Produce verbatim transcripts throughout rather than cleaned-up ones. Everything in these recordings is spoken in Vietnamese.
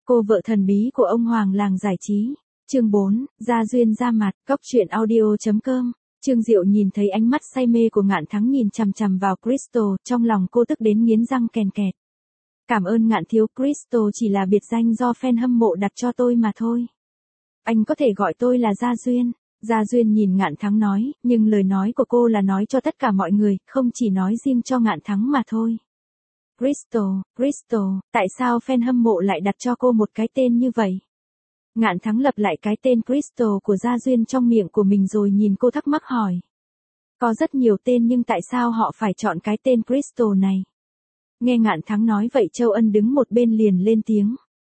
Cô vợ thần bí của ông Hoàng làng giải trí. Chương bốn, Gia Duyên ra mặt, Cóc truyện audio chấm com. Trương Diệu nhìn thấy ánh mắt say mê của Ngạn Thắng nhìn chằm chằm vào Crystal, trong lòng cô tức đến nghiến răng kèn kẹt. Cảm ơn Ngạn thiếu, Crystal chỉ là biệt danh do fan hâm mộ đặt cho tôi mà thôi. Anh có thể gọi tôi là Gia Duyên. Gia Duyên nhìn Ngạn Thắng nói, nhưng lời nói của cô là nói cho tất cả mọi người, không chỉ nói riêng cho Ngạn Thắng mà thôi. Crystal, Crystal, tại sao fan hâm mộ lại đặt cho cô một cái tên như vậy? Ngạn Thắng lập lại cái tên Crystal của Gia Duyên trong miệng của mình rồi nhìn cô thắc mắc hỏi. Có rất nhiều tên nhưng tại sao họ phải chọn cái tên Crystal này? Nghe Ngạn Thắng nói vậy Châu Ân đứng một bên liền lên tiếng.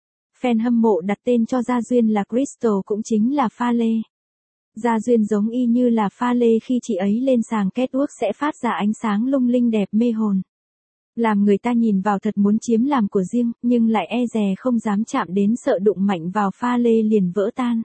Fan hâm mộ đặt tên cho Gia Duyên là Crystal cũng chính là pha lê. Gia Duyên giống y như là pha lê khi chị ấy lên sàn catwalk sẽ phát ra ánh sáng lung linh đẹp mê hồn. Làm người ta nhìn vào thật muốn chiếm làm của riêng, nhưng lại e dè không dám chạm đến sợ đụng mạnh vào pha lê liền vỡ tan.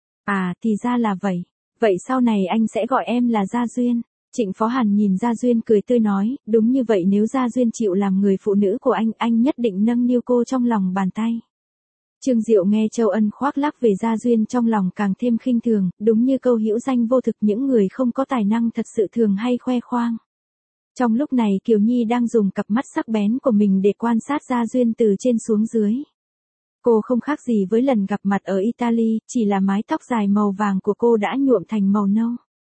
À, thì ra là vậy. Vậy sau này anh sẽ gọi em là Gia Duyên. Trịnh Phó Hàn nhìn Gia Duyên cười tươi nói, đúng như vậy, nếu Gia Duyên chịu làm người phụ nữ của anh, anh nhất định nâng niu cô trong lòng bàn tay. Trương Diệu nghe Châu Ân khoác lác về Gia Duyên trong lòng càng thêm khinh thường, đúng như câu hữu danh vô thực, những người không có tài năng thật sự thường hay khoe khoang. Trong lúc này Kiều Nhi đang dùng cặp mắt sắc bén của mình để quan sát Gia Duyên từ trên xuống dưới. Cô không khác gì với lần gặp mặt ở Italy, chỉ là mái tóc dài màu vàng của cô đã nhuộm thành màu nâu.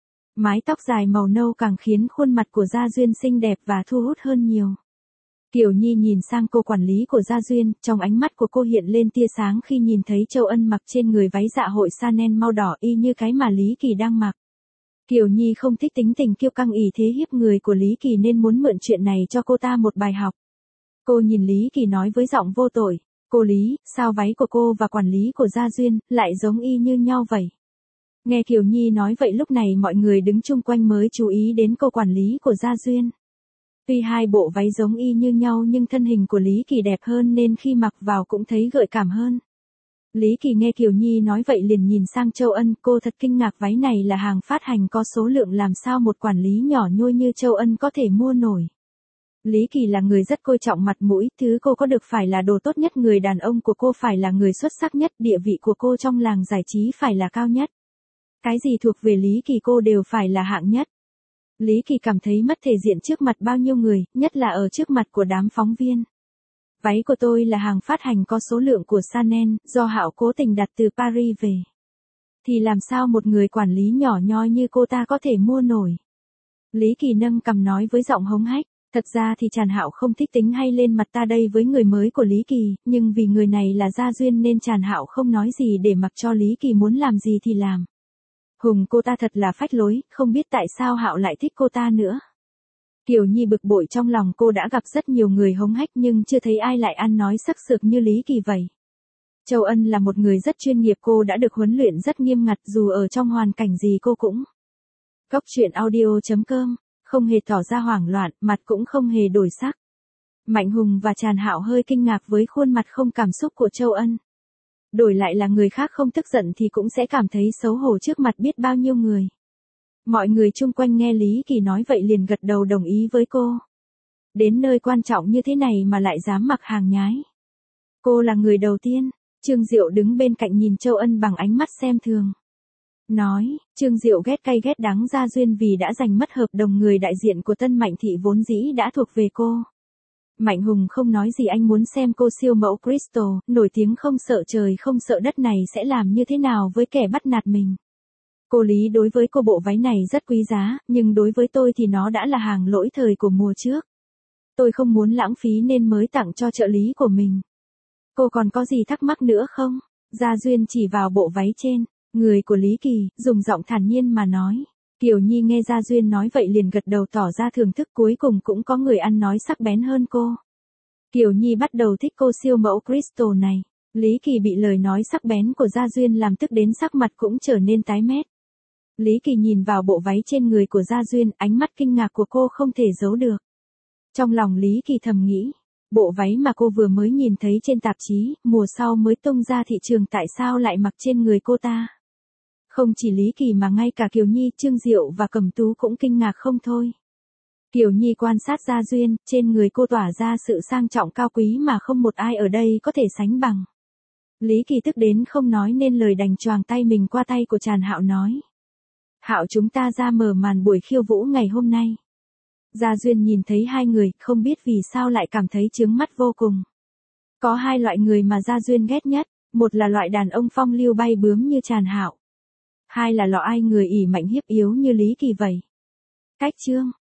Mái tóc dài màu nâu càng khiến khuôn mặt của Gia Duyên xinh đẹp và thu hút hơn nhiều. Kiều Nhi nhìn sang cô quản lý của Gia Duyên, trong ánh mắt của cô hiện lên tia sáng khi nhìn thấy Châu Ân mặc trên người váy dạ hội Chanel màu đỏ y như cái mà Lý Kỳ đang mặc. Kiều Nhi không thích tính tình kiêu căng ỷ thế hiếp người của Lý Kỳ nên muốn mượn chuyện này cho cô ta một bài học. Cô nhìn Lý Kỳ nói với giọng vô tội, cô Lý, sao váy của cô và quản lý của Gia Duyên lại giống y như nhau vậy? Nghe Kiều Nhi nói vậy lúc này mọi người đứng chung quanh mới chú ý đến cô quản lý của Gia Duyên. Tuy hai bộ váy giống y như nhau nhưng thân hình của Lý Kỳ đẹp hơn nên khi mặc vào cũng thấy gợi cảm hơn. Lý Kỳ nghe Kiều Nhi nói vậy liền nhìn sang Châu Ân, cô thật kinh ngạc, váy này là hàng phát hành có số lượng, làm sao một quản lý nhỏ nhoi như Châu Ân có thể mua nổi. Lý Kỳ là người rất coi trọng mặt mũi, thứ cô có được phải là đồ tốt nhất, người đàn ông của cô phải là người xuất sắc nhất, địa vị của cô trong làng giải trí phải là cao nhất. Cái gì thuộc về Lý Kỳ cô đều phải là hạng nhất. Lý Kỳ cảm thấy mất thể diện trước mặt bao nhiêu người, nhất là ở trước mặt của đám phóng viên. Váy của tôi là hàng phát hành có số lượng của Chanel, do Hạo cố tình đặt từ Paris về. Thì làm sao một người quản lý nhỏ nhoi như cô ta có thể mua nổi? Lý Kỳ nâng cằm nói với giọng hống hách, thật ra thì Tràn Hạo không thích tính hay lên mặt ta đây với người mới của Lý Kỳ, nhưng vì người này là Gia Duyên nên Tràn Hạo không nói gì để mặc cho Lý Kỳ muốn làm gì thì làm. Hùng, cô ta thật là phách lối, không biết tại sao Hạo lại thích cô ta nữa. Kiều Nhi bực bội trong lòng, cô đã gặp rất nhiều người hống hách nhưng chưa thấy ai lại ăn nói sắc sược như Lý Kỳ vậy. Châu Ân là một người rất chuyên nghiệp, cô đã được huấn luyện rất nghiêm ngặt, dù ở trong hoàn cảnh gì cô cũng. Cóc truyện audio chấm com, không hề tỏ ra hoảng loạn, mặt cũng không hề đổi sắc. Mạnh Hùng và Tràn Hạo hơi kinh ngạc với khuôn mặt không cảm xúc của Châu Ân. Đổi lại là người khác không tức giận thì cũng sẽ cảm thấy xấu hổ trước mặt biết bao nhiêu người. Mọi người chung quanh nghe Lý Kỳ nói vậy liền gật đầu đồng ý với cô. Đến nơi quan trọng như thế này mà lại dám mặc hàng nhái. Cô là người đầu tiên. Trương Diệu đứng bên cạnh nhìn Châu Ân bằng ánh mắt xem thường. Nói, Trương Diệu ghét cay ghét đắng Gia Duyên vì đã giành mất hợp đồng người đại diện của Tân Mạnh Thị vốn dĩ đã thuộc về cô. Mạnh Hùng không nói gì, anh muốn xem cô siêu mẫu Crystal, nổi tiếng không sợ trời không sợ đất này sẽ làm như thế nào với kẻ bắt nạt mình. Cô Lý, đối với cô bộ váy này rất quý giá, nhưng đối với tôi thì nó đã là hàng lỗi thời của mùa trước. Tôi không muốn lãng phí nên mới tặng cho trợ lý của mình. Cô còn có gì thắc mắc nữa không? Gia Duyên chỉ vào bộ váy trên, người của Lý Kỳ, dùng giọng thản nhiên mà nói. Kiều Nhi nghe Gia Duyên nói vậy liền gật đầu tỏ ra thưởng thức, cuối cùng cũng có người ăn nói sắc bén hơn cô. Kiều Nhi bắt đầu thích cô siêu mẫu Crystal này. Lý Kỳ bị lời nói sắc bén của Gia Duyên làm tức đến sắc mặt cũng trở nên tái mét. Lý Kỳ nhìn vào bộ váy trên người của Gia Duyên, ánh mắt kinh ngạc của cô không thể giấu được. Trong lòng Lý Kỳ thầm nghĩ, bộ váy mà cô vừa mới nhìn thấy trên tạp chí, mùa sau mới tung ra thị trường tại sao lại mặc trên người cô ta. Không chỉ Lý Kỳ mà ngay cả Kiều Nhi, Trương Diệu và Cẩm Tú cũng kinh ngạc không thôi. Kiều Nhi quan sát Gia Duyên, trên người cô tỏa ra sự sang trọng cao quý mà không một ai ở đây có thể sánh bằng. Lý Kỳ tức đến không nói nên lời, đành choàng tay mình qua tay của Tràn Hạo nói. Hạo, chúng ta ra mở màn buổi khiêu vũ ngày hôm nay. Gia Duyên nhìn thấy hai người, không biết vì sao lại cảm thấy chướng mắt vô cùng. Có hai loại người mà Gia Duyên ghét nhất, một là loại đàn ông phong lưu bay bướm như Tràn Hạo. Hai là loại ai người ỷ mạnh hiếp yếu như Lý Kỳ vậy. Cách chương